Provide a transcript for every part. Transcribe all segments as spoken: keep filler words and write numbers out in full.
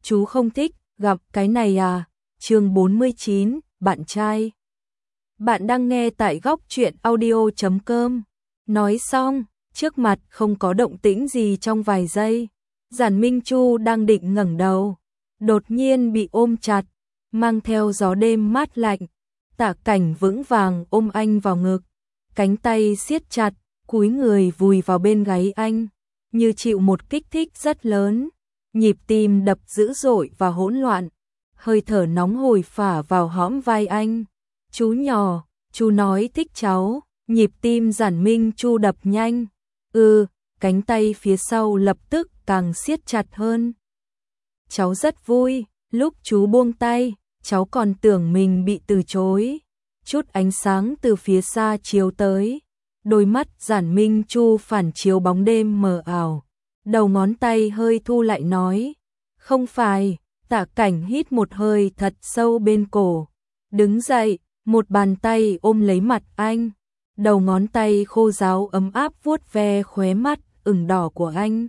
chú không thích gặp cái này à? Chương bốn mươi chín, bạn trai. Bạn đang nghe tại góc truyện audio chấm com. Nói xong, trước mặt không có động tĩnh gì trong vài giây. Giản Minh Chu đang định ngẩng đầu, đột nhiên bị ôm chặt, mang theo gió đêm mát lạnh. Tạ Cảnh vững vàng ôm anh vào ngực, cánh tay siết chặt, cúi người vùi vào bên gáy anh, như chịu một kích thích rất lớn. Nhịp tim đập dữ dội và hỗn loạn, hơi thở nóng hổi phả vào hõm vai anh. Chú nhỏ, chú nói thích cháu. Nhịp tim Giản Minh Chu đập nhanh. Ừ, cánh tay phía sau lập tức càng siết chặt hơn. Cháu rất vui, lúc chú buông tay, cháu còn tưởng mình bị từ chối. Chút ánh sáng từ phía xa chiếu tới, đôi mắt Giản Minh Chu phản chiếu bóng đêm mờ ảo. Đầu ngón tay hơi thu lại nói, không phải. Tạ Cảnh hít một hơi thật sâu bên cổ, đứng dậy, một bàn tay ôm lấy mặt anh. Đầu ngón tay khô ráo ấm áp vuốt ve khóe mắt ửng đỏ của anh,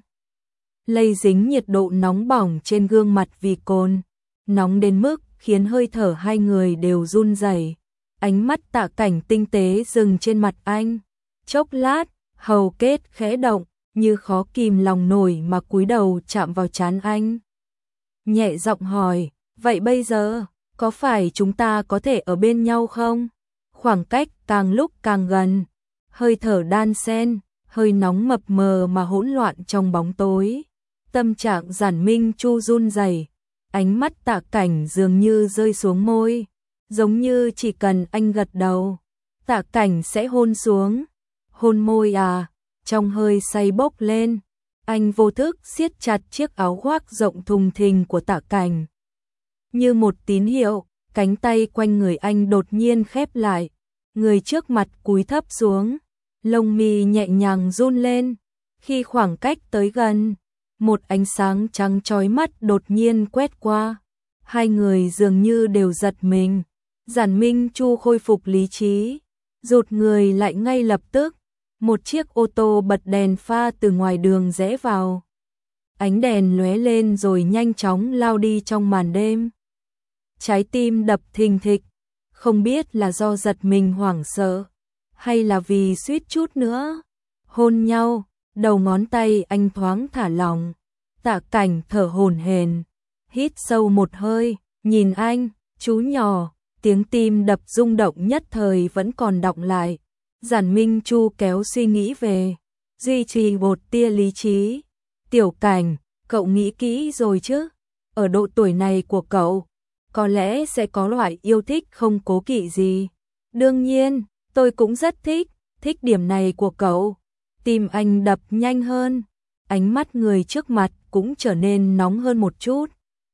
lây dính nhiệt độ nóng bỏng trên gương mặt vì cồn, nóng đến mức khiến hơi thở hai người đều run rẩy. Ánh mắt Tạ Cảnh tinh tế dừng trên mặt anh, chốc lát, hầu kết khẽ động, như khó kìm lòng nổi mà cúi đầu chạm vào trán anh. Nhẹ giọng hỏi, vậy bây giờ, có phải chúng ta có thể ở bên nhau không? Khoảng cách càng lúc càng gần, hơi thở đan xen, hơi nóng mập mờ mà hỗn loạn trong bóng tối. Tâm trạng Giản Minh Chu run rẩy, ánh mắt Tạ Cảnh dường như rơi xuống môi, giống như chỉ cần anh gật đầu, Tạ Cảnh sẽ hôn xuống. Hôn môi à? Trong hơi say bốc lên, anh vô thức siết chặt chiếc áo khoác rộng thùng thình của Tạ Cảnh. Như một tín hiệu, cánh tay quanh người anh đột nhiên khép lại, người trước mặt cúi thấp xuống, lông mi nhẹ nhàng run lên. Khi khoảng cách tới gần, một ánh sáng trắng chói mắt đột nhiên quét qua, hai người dường như đều giật mình. Giản Minh Chu khôi phục lý trí, rụt người lại ngay lập tức. Một chiếc ô tô bật đèn pha từ ngoài đường rẽ vào. Ánh đèn lóe lên rồi nhanh chóng lao đi trong màn đêm. Trái tim đập thình thịch, không biết là do giật mình hoảng sợ, hay là vì suýt chút nữa hôn nhau. Đầu ngón tay anh thoáng thả lỏng. Tạ Cảnh thở hổn hển, hít sâu một hơi, nhìn anh, chú nhỏ. Tiếng tim đập rung động nhất thời vẫn còn đọng lại. Giản Minh Chu kéo suy nghĩ về, duy trì một tia lý trí. Tiểu Cảnh, cậu nghĩ kỹ rồi chứ? Ở độ tuổi này của cậu, có lẽ sẽ có loại yêu thích không cố kỵ gì. Đương nhiên, tôi cũng rất thích, thích điểm này của cậu. Tim anh đập nhanh hơn, ánh mắt người trước mặt cũng trở nên nóng hơn một chút.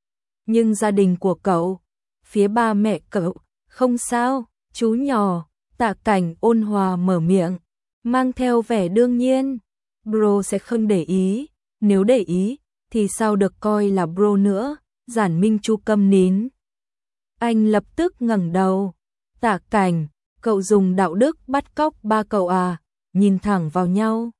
Nhưng gia đình của cậu, phía ba mẹ cậu, không sao, chú nhỏ. Tạ Cảnh ôn hòa mở miệng, mang theo vẻ đương nhiên. Bro sẽ không để ý, nếu để ý, thì sao được coi là bro nữa. Giản Minh Chu câm nín. Anh lập tức ngẩng đầu. Tạ Cảnh, cậu dùng đạo đức bắt cóc ba cậu à? Nhìn thẳng vào nhau,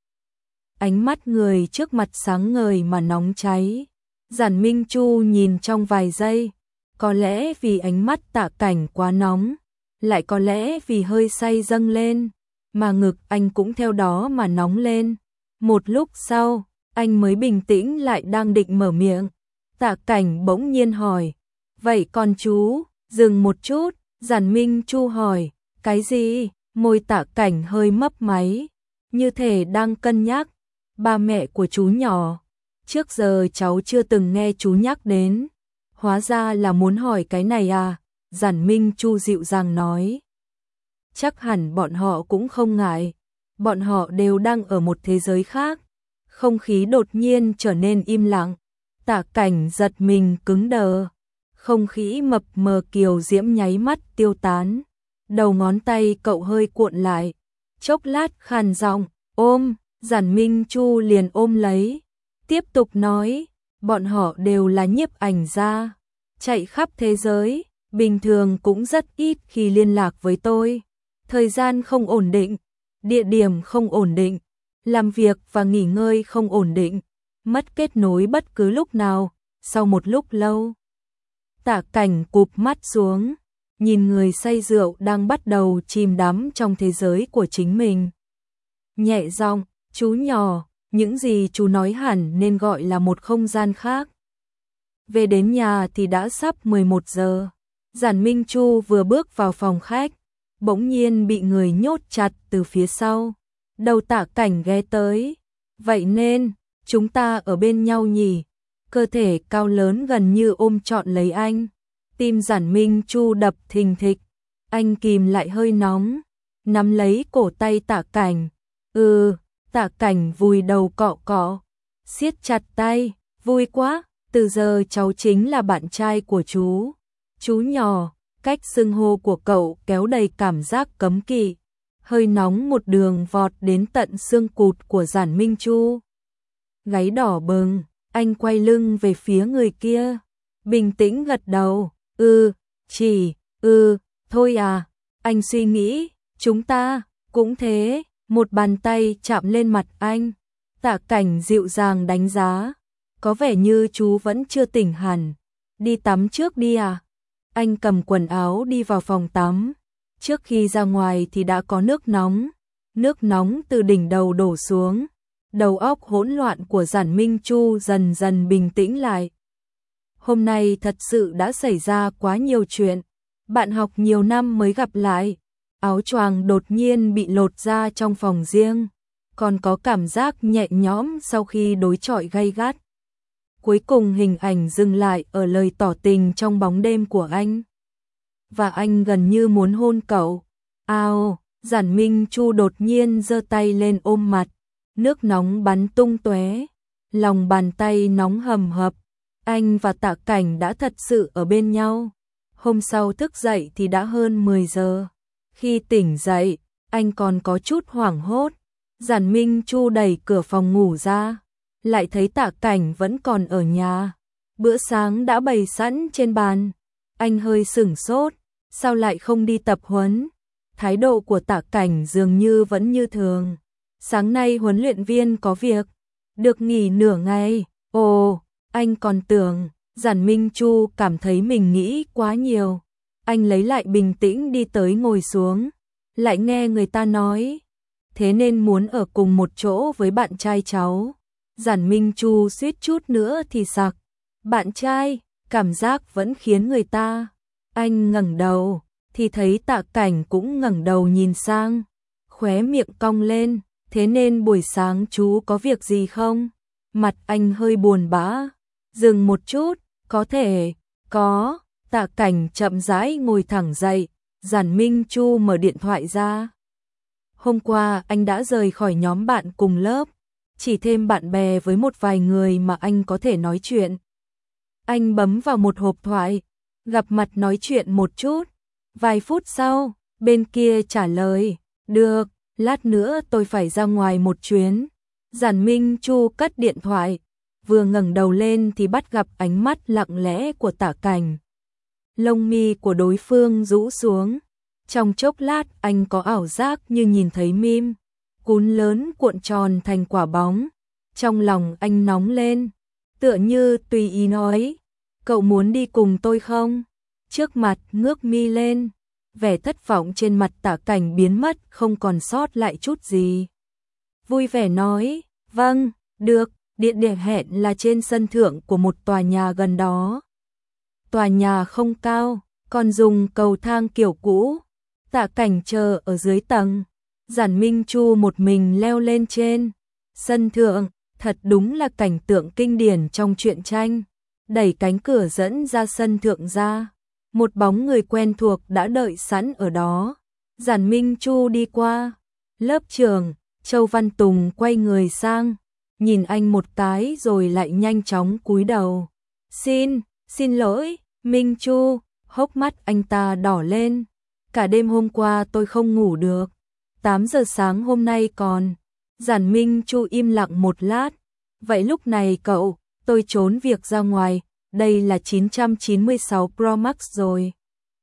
ánh mắt người trước mặt sáng ngời mà nóng cháy. Giản Minh Chu nhìn trong vài giây, có lẽ vì ánh mắt Tạ Cảnh quá nóng, lại có lẽ vì hơi say dâng lên, mà ngực anh cũng theo đó mà nóng lên. Một lúc sau, anh mới bình tĩnh lại đang định mở miệng. Tạ Cảnh bỗng nhiên hỏi, vậy còn chú? Dừng một chút, Giản Minh Chu hỏi, cái gì? Môi Tạ Cảnh hơi mấp máy, như thể đang cân nhắc. Ba mẹ của chú nhỏ, trước giờ cháu chưa từng nghe chú nhắc đến. Hóa ra là muốn hỏi cái này à? Giản Minh Chu dịu dàng nói, chắc hẳn bọn họ cũng không ngại, bọn họ đều đang ở một thế giới khác. Không khí đột nhiên trở nên im lặng, Tạ Cảnh giật mình cứng đờ, không khí mập mờ kiều diễm nháy mắt tiêu tán. Đầu ngón tay cậu hơi cuộn lại, chốc lát khàn giọng, ôm. Giản Minh Chu liền ôm lấy, tiếp tục nói, bọn họ đều là nhiếp ảnh gia, chạy khắp thế giới, bình thường cũng rất ít khi liên lạc với tôi. Thời gian không ổn định, địa điểm không ổn định, làm việc và nghỉ ngơi không ổn định, mất kết nối bất cứ lúc nào. Sau một lúc lâu, Tạ Cảnh cụp mắt xuống, nhìn người say rượu đang bắt đầu chìm đắm trong thế giới của chính mình. Nhẹ giọng, chú nhỏ, những gì chú nói hẳn nên gọi là một không gian khác. Về đến nhà thì đã sắp mười một giờ. Giản Minh Chu vừa bước vào phòng khách, bỗng nhiên bị người nhốt chặt từ phía sau. Đầu Tạ Cảnh ghé tới. Vậy nên, chúng ta ở bên nhau nhỉ? Cơ thể cao lớn gần như ôm trọn lấy anh. Tim Giản Minh Chu đập thình thịch. Anh kìm lại hơi nóng, nắm lấy cổ tay Tạ Cảnh. Ừ, Tạ Cảnh vùi đầu cọ cọ, siết chặt tay. Vui quá, từ giờ cháu chính là bạn trai của chú. Chú nhỏ, cách xưng hô của cậu kéo đầy cảm giác cấm kỵ. Hơi nóng một đường vọt đến tận xương cụt của Giản Minh Chu. Gáy đỏ bừng, anh quay lưng về phía người kia, bình tĩnh gật đầu. Ừ, chỉ, ừ, thôi à. Anh suy nghĩ, chúng ta cũng thế. Một bàn tay chạm lên mặt anh. Tạ Cảnh dịu dàng đánh giá. Có vẻ như chú vẫn chưa tỉnh hẳn. Đi tắm trước đi à? Anh cầm quần áo đi vào phòng tắm. Trước khi ra ngoài thì đã có nước nóng. Nước nóng từ đỉnh đầu đổ xuống. Đầu óc hỗn loạn của Giản Minh Chu dần dần bình tĩnh lại. Hôm nay thật sự đã xảy ra quá nhiều chuyện. Bạn học nhiều năm mới gặp lại. Áo choàng đột nhiên bị lột ra trong phòng riêng. Còn có cảm giác nhẹ nhõm sau khi đối chọi gay gắt. Cuối cùng hình ảnh dừng lại ở lời tỏ tình trong bóng đêm của anh. Và anh gần như muốn hôn cậu. Ao, Giản Minh Chu đột nhiên giơ tay lên ôm mặt. Nước nóng bắn tung tóe, lòng bàn tay nóng hầm hập. Anh và Tạ Cảnh đã thật sự ở bên nhau. Hôm sau thức dậy thì đã hơn mười giờ. Khi tỉnh dậy, anh còn có chút hoảng hốt. Giản Minh Chu đẩy cửa phòng ngủ ra, lại thấy Tạ Cảnh vẫn còn ở nhà. Bữa sáng đã bày sẵn trên bàn. Anh hơi sửng sốt, sao lại không đi tập huấn? Thái độ của Tạ Cảnh dường như vẫn như thường. Sáng nay huấn luyện viên có việc, được nghỉ nửa ngày. Ồ, anh còn tưởng. Giản Minh Chu cảm thấy mình nghĩ quá nhiều. Anh lấy lại bình tĩnh đi tới ngồi xuống, lại nghe người ta nói, thế nên muốn ở cùng một chỗ với bạn trai cháu. Giản Minh Chu suýt chút nữa thì sặc. Bạn trai, cảm giác vẫn khiến người ta. Anh ngẩng đầu, thì thấy Tạ Cảnh cũng ngẩng đầu nhìn sang, khóe miệng cong lên. Thế nên buổi sáng chú có việc gì không? Mặt anh hơi buồn bã. Dừng một chút, có thể, có. Tạ Cảnh chậm rãi ngồi thẳng dậy. Giản Minh Chu mở điện thoại ra. Hôm qua anh đã rời khỏi nhóm bạn cùng lớp, chỉ thêm bạn bè với một vài người mà anh có thể nói chuyện. Anh bấm vào một hộp thoại, gặp mặt nói chuyện một chút. Vài phút sau, bên kia trả lời, được, lát nữa tôi phải ra ngoài một chuyến. Giản Minh Chu cất điện thoại, vừa ngẩng đầu lên thì bắt gặp ánh mắt lặng lẽ của Tạ Cảnh. Lông mi của đối phương rũ xuống. Trong chốc lát anh có ảo giác như nhìn thấy mim cún lớn cuộn tròn thành quả bóng. Trong lòng anh nóng lên, tựa như tùy ý nói, cậu muốn đi cùng tôi không? Trước mặt ngước mi lên, vẻ thất vọng trên mặt Tạ Cảnh biến mất không còn sót lại chút gì. Vui vẻ nói, vâng, được, địa điểm hẹn là trên sân thượng của một tòa nhà gần đó. Tòa nhà không cao, còn dùng cầu thang kiểu cũ. Tạ Cảnh chờ ở dưới tầng. Giản Minh Chu một mình leo lên trên. Sân thượng, thật đúng là cảnh tượng kinh điển trong truyện tranh. Đẩy cánh cửa dẫn ra sân thượng ra. Một bóng người quen thuộc đã đợi sẵn ở đó. Giản Minh Chu đi qua. Lớp trưởng, Châu Văn Tùng quay người sang, nhìn anh một cái rồi lại nhanh chóng cúi đầu. Xin, xin lỗi, Minh Chu. Hốc mắt anh ta đỏ lên. Cả đêm hôm qua tôi không ngủ được. tám giờ sáng hôm nay còn. Giản Minh Chu im lặng một lát. Vậy lúc này cậu, tôi trốn việc ra ngoài. Đây là chín trăm chín mươi sáu Pro Max rồi.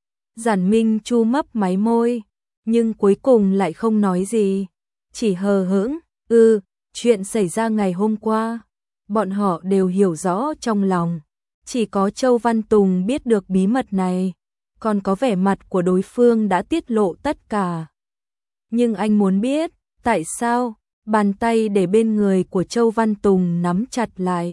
Giản Minh Chu mấp máy môi, nhưng cuối cùng lại không nói gì. Chỉ hờ hững, ừ, chuyện xảy ra ngày hôm qua. Bọn họ đều hiểu rõ trong lòng. Chỉ có Châu Văn Tùng biết được bí mật này, còn có vẻ mặt của đối phương đã tiết lộ tất cả. Nhưng anh muốn biết, tại sao? Bàn tay để bên người của Châu Văn Tùng nắm chặt lại.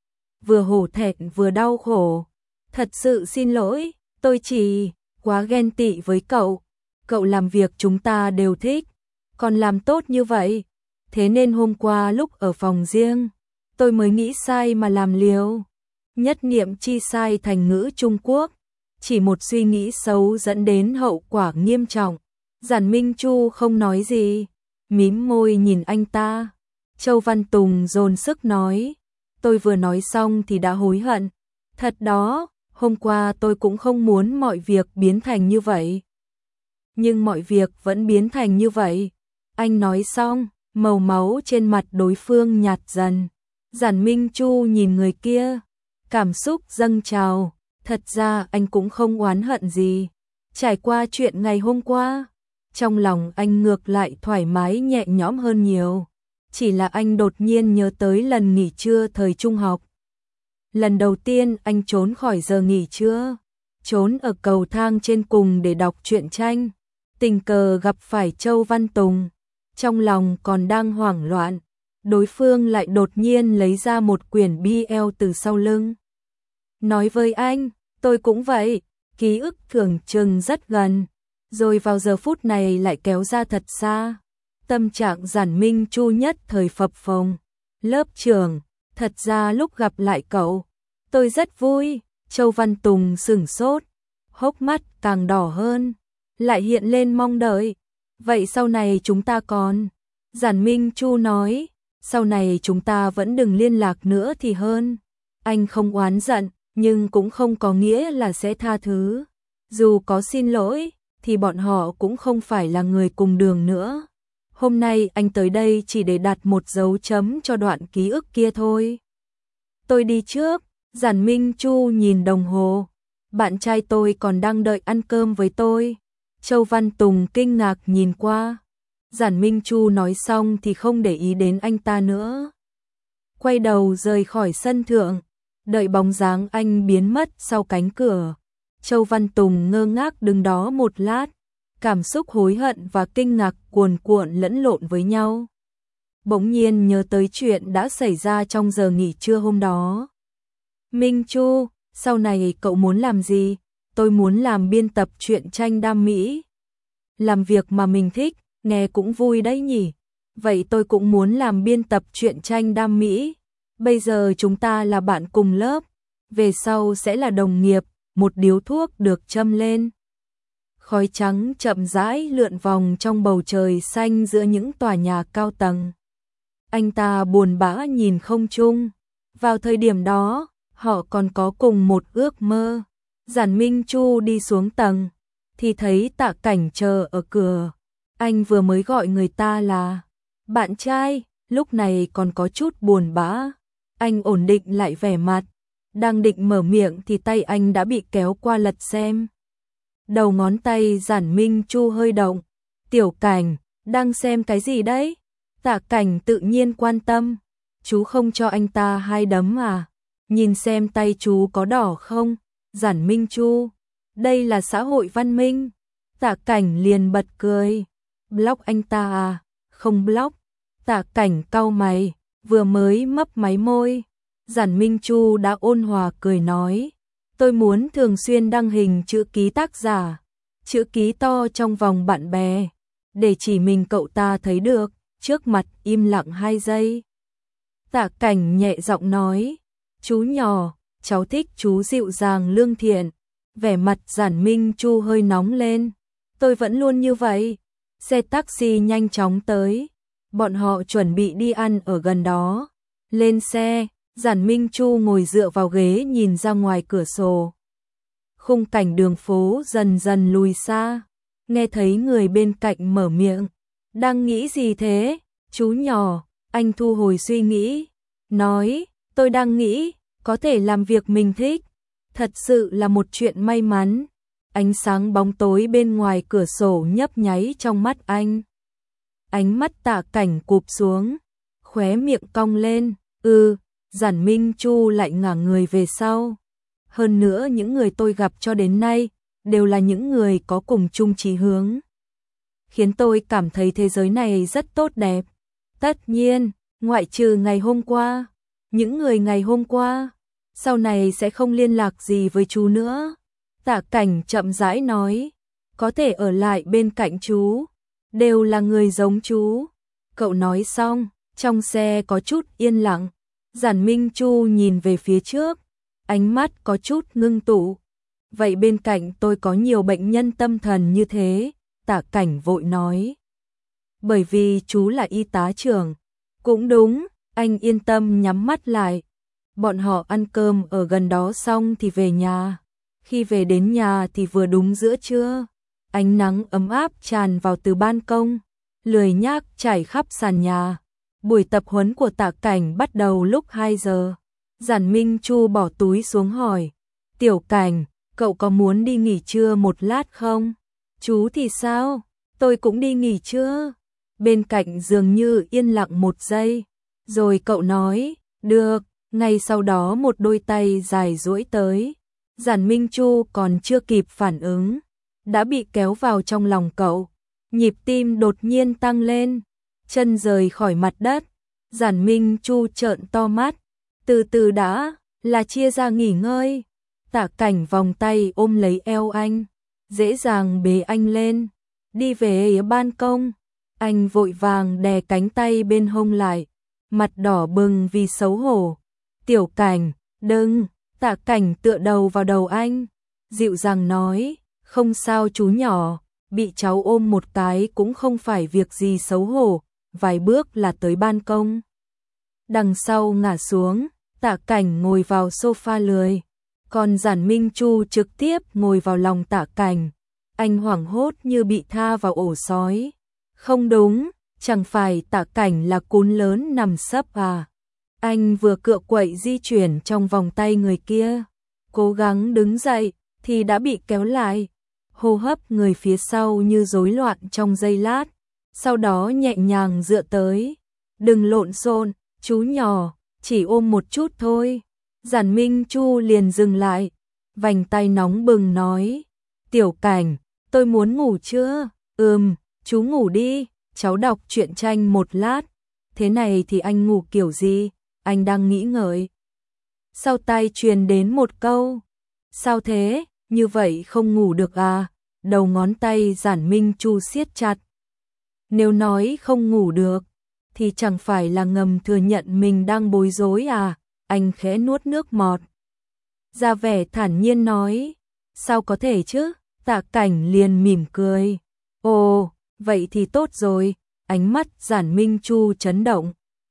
Vừa hổ thẹn vừa đau khổ. Thật sự xin lỗi, tôi chỉ quá ghen tị với cậu. Cậu làm việc chúng ta đều thích, còn làm tốt như vậy. Thế nên hôm qua lúc ở phòng riêng, tôi mới nghĩ sai mà làm liều. Nhất niệm chi sai thành ngữ Trung Quốc. Chỉ một suy nghĩ xấu dẫn đến hậu quả nghiêm trọng. Giản Minh Chu không nói gì, mím môi nhìn anh ta. Châu Văn Tùng dồn sức nói, tôi vừa nói xong thì đã hối hận. Thật đó, hôm qua tôi cũng không muốn mọi việc biến thành như vậy. Nhưng mọi việc vẫn biến thành như vậy. Anh nói xong, màu máu trên mặt đối phương nhạt dần. Giản Minh Chu nhìn người kia, cảm xúc dâng trào. Thật ra anh cũng không oán hận gì. Trải qua chuyện ngày hôm qua, trong lòng anh ngược lại thoải mái nhẹ nhõm hơn nhiều. Chỉ là anh đột nhiên nhớ tới lần nghỉ trưa thời trung học. Lần đầu tiên anh trốn khỏi giờ nghỉ trưa, trốn ở cầu thang trên cùng để đọc truyện tranh. Tình cờ gặp phải Châu Văn Tùng, trong lòng còn đang hoảng loạn, đối phương lại đột nhiên lấy ra một quyển B L từ sau lưng. Nói với anh, tôi cũng vậy, ký ức thường chừng rất gần, rồi vào giờ phút này lại kéo ra thật xa. Tâm trạng Giản Minh Chu nhất thời phập phồng. Lớp trưởng, thật ra lúc gặp lại cậu, tôi rất vui. Châu Văn Tùng sửng sốt, hốc mắt càng đỏ hơn, lại hiện lên mong đợi. Vậy sau này chúng ta còn? Giản Minh Chu nói, sau này chúng ta vẫn đừng liên lạc nữa thì hơn. Anh không oán giận, nhưng cũng không có nghĩa là sẽ tha thứ. Dù có xin lỗi, thì bọn họ cũng không phải là người cùng đường nữa. Hôm nay anh tới đây chỉ để đặt một dấu chấm cho đoạn ký ức kia thôi. Tôi đi trước. Giản Minh Chu nhìn đồng hồ. Bạn trai tôi còn đang đợi ăn cơm với tôi. Châu Văn Tùng kinh ngạc nhìn qua. Giản Minh Chu nói xong thì không để ý đến anh ta nữa. Quay đầu rời khỏi sân thượng. Đợi bóng dáng anh biến mất sau cánh cửa. Châu Văn Tùng ngơ ngác đứng đó một lát. Cảm xúc hối hận và kinh ngạc cuồn cuộn lẫn lộn với nhau. Bỗng nhiên nhớ tới chuyện đã xảy ra trong giờ nghỉ trưa hôm đó. Minh Chu, sau này cậu muốn làm gì? Tôi muốn làm biên tập truyện tranh đam mỹ. Làm việc mà mình thích, nghe cũng vui đấy nhỉ. Vậy tôi cũng muốn làm biên tập truyện tranh đam mỹ. Bây giờ chúng ta là bạn cùng lớp, về sau sẽ là đồng nghiệp. Một điếu thuốc được châm lên. Khói trắng chậm rãi lượn vòng trong bầu trời xanh giữa những tòa nhà cao tầng. Anh ta buồn bã nhìn không trung. Vào thời điểm đó, họ còn có cùng một ước mơ. Giản Minh Chu đi xuống tầng, thì thấy Tạ Cảnh chờ ở cửa. Anh vừa mới gọi người ta là bạn trai, lúc này còn có chút buồn bã. Anh ổn định lại vẻ mặt. Đang định mở miệng thì tay anh đã bị kéo qua lật xem. Đầu ngón tay Giản Minh Chu hơi động. Tiểu Cảnh, đang xem cái gì đấy? Tạ Cảnh tự nhiên quan tâm. Chú không cho anh ta hai đấm à? Nhìn xem tay chú có đỏ không? Giản Minh Chu, đây là xã hội văn minh. Tạ Cảnh liền bật cười. Block anh ta à? Không block. Tạ Cảnh cau mày, vừa mới mấp máy môi. Giản Minh Chu đã ôn hòa cười nói, tôi muốn thường xuyên đăng hình chữ ký tác giả, chữ ký to trong vòng bạn bè, để chỉ mình cậu ta thấy được. Trước mặt im lặng hai giây. Tạ Cảnh nhẹ giọng nói, chú nhỏ, cháu thích chú dịu dàng lương thiện. Vẻ mặt Giản Minh Chu hơi nóng lên. Tôi vẫn luôn như vậy. Xe taxi nhanh chóng tới. Bọn họ chuẩn bị đi ăn ở gần đó. Lên xe, Giản Minh Chu ngồi dựa vào ghế nhìn ra ngoài cửa sổ. Khung cảnh đường phố dần dần lùi xa. Nghe thấy người bên cạnh mở miệng. Đang nghĩ gì thế, chú nhỏ? Anh thu hồi suy nghĩ. Nói, tôi đang nghĩ, có thể làm việc mình thích. Thật sự là một chuyện may mắn. Ánh sáng bóng tối bên ngoài cửa sổ nhấp nháy trong mắt anh. Ánh mắt Tạ Cảnh cụp xuống. Khóe miệng cong lên. Ừ, Giản Minh Chu lại ngả người về sau. hơn nữa những người tôi gặp cho đến nay đều là những người có cùng chung chí hướng, khiến tôi cảm thấy thế giới này rất tốt đẹp. Tất nhiên, ngoại trừ ngày hôm qua, những người ngày hôm qua, sau này sẽ không liên lạc gì với chú nữa. Tạ Cảnh chậm rãi nói, có thể ở lại bên cạnh chú, đều là người giống chú. Cậu nói xong, trong xe có chút yên lặng, Giản Minh Chu nhìn về phía trước, ánh mắt có chút ngưng tụ. Vậy bên cạnh tôi có nhiều bệnh nhân tâm thần như thế, Tạ Cảnh vội nói. Bởi vì chú là y tá trưởng. Cũng đúng, anh yên tâm nhắm mắt lại. Bọn họ ăn cơm ở gần đó xong thì về nhà. Khi về đến nhà thì vừa đúng giữa trưa. Ánh nắng ấm áp tràn vào từ ban công, lười nhác trải khắp sàn nhà. Buổi tập huấn của Tạ Cảnh bắt đầu lúc hai giờ. Giản Minh Chu bỏ túi xuống hỏi, Tiểu Cảnh, cậu có muốn đi nghỉ trưa một lát không? Chú thì sao? Tôi cũng đi nghỉ trưa. Bên cạnh dường như yên lặng một giây, rồi cậu nói, được. Ngay sau đó một đôi tay dài duỗi tới. Giản Minh Chu còn chưa kịp phản ứng, đã bị kéo vào trong lòng cậu. Nhịp tim đột nhiên tăng lên, chân rời khỏi mặt đất. Giản Minh Chu trợn to mắt, từ từ đã, là chia ra nghỉ ngơi. Tạ Cảnh vòng tay ôm lấy eo anh, dễ dàng bế anh lên, đi về ban công. Anh vội vàng đè cánh tay bên hông lại, mặt đỏ bừng vì xấu hổ. Tiểu Cảnh, đừng. Tạ Cảnh tựa đầu vào đầu anh, dịu dàng nói, không sao chú nhỏ, bị cháu ôm một cái cũng không phải việc gì xấu hổ. Vài bước là tới ban công. Đằng sau ngả xuống, Tạ Cảnh ngồi vào sofa lười, còn Giản Minh Chu trực tiếp ngồi vào lòng Tạ Cảnh. Anh hoảng hốt như bị tha vào ổ sói. Không đúng, chẳng phải Tạ Cảnh là cún lớn nằm sấp à? Anh vừa cựa quậy di chuyển trong vòng tay người kia, cố gắng đứng dậy thì đã bị kéo lại. Hô hấp người phía sau như rối loạn trong giây lát, sau đó nhẹ nhàng dựa tới. Đừng lộn xộn, chú nhỏ, chỉ ôm một chút thôi. Giản Minh Chu liền dừng lại, vành tay nóng bừng nói, Tiểu Cảnh, tôi muốn ngủ chưa? Ừm, chú ngủ đi, cháu đọc truyện tranh một lát. Thế này thì anh ngủ kiểu gì? Anh đang nghĩ ngợi. Sau tai truyền đến một câu, sao thế, như vậy không ngủ được à? Đầu ngón tay Giản Minh Chu siết chặt. Nếu nói không ngủ được, thì chẳng phải là ngầm thừa nhận mình đang bối rối à? Anh khẽ nuốt nước bọt, ra vẻ thản nhiên nói, sao có thể chứ? Tạ Cảnh liền mỉm cười. Ồ, vậy thì tốt rồi. Ánh mắt Giản Minh Chu chấn động.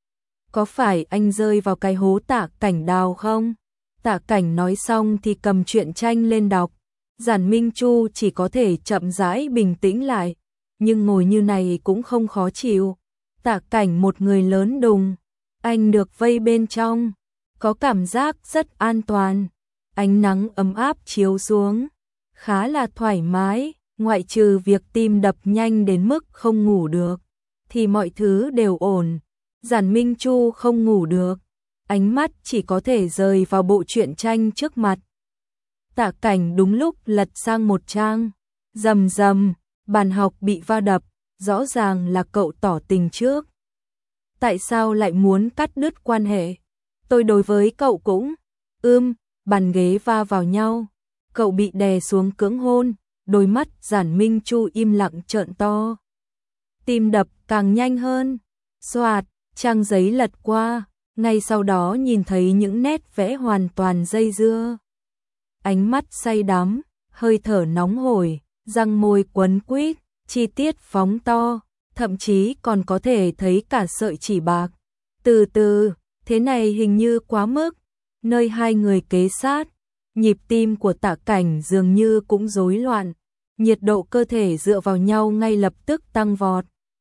Có phải anh rơi vào cái hố Tạ Cảnh đào không? Tạ Cảnh nói xong thì cầm truyện tranh lên đọc. Giản Minh Chu chỉ có thể chậm rãi bình tĩnh lại, nhưng ngồi như này cũng không khó chịu. Tạ Cảnh một người lớn đùng, anh được vây bên trong, có cảm giác rất an toàn. Ánh nắng ấm áp chiếu xuống, khá là thoải mái, ngoại trừ việc tim đập nhanh đến mức không ngủ được, thì mọi thứ đều ổn. Giản Minh Chu không ngủ được, ánh mắt chỉ có thể rời vào bộ truyện tranh trước mặt. Tạ Cảnh đúng lúc lật sang một trang, rầm rầm, bàn học bị va đập, rõ ràng là cậu tỏ tình trước. Tại sao lại muốn cắt đứt quan hệ? Tôi đối với cậu cũng, ưm, bàn ghế va vào nhau, cậu bị đè xuống cưỡng hôn, đôi mắt Giản Minh Chu im lặng trợn to. Tim đập càng nhanh hơn, xoạt, trang giấy lật qua, ngay sau đó nhìn thấy những nét vẽ hoàn toàn dây dưa. Ánh mắt say đắm, hơi thở nóng hổi, răng môi quấn quýt, chi tiết phóng to, thậm chí còn có thể thấy cả sợi chỉ bạc. Từ từ, thế này hình như quá mức. Nơi hai người kề sát, nhịp tim của Tạ Cảnh dường như cũng rối loạn, nhiệt độ cơ thể dựa vào nhau ngay lập tức tăng vọt.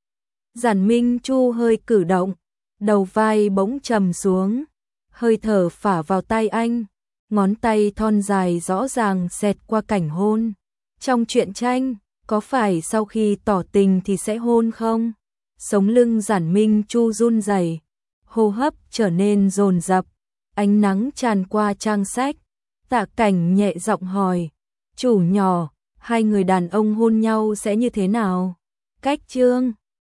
Giản Minh Chu hơi cử động, đầu vai bỗng trầm xuống, hơi thở phả vào tay anh, ngón tay thon dài rõ ràng xẹt qua cảnh hôn. Trong truyện tranh, có phải sau khi tỏ tình thì sẽ hôn không? Sống lưng Giản Minh Chu run rẩy, hô hấp trở nên dồn dập, ánh nắng tràn qua trang sách, Tạ Cảnh nhẹ giọng hỏi, chủ nhỏ, hai người đàn ông hôn nhau sẽ như thế nào? Cách chương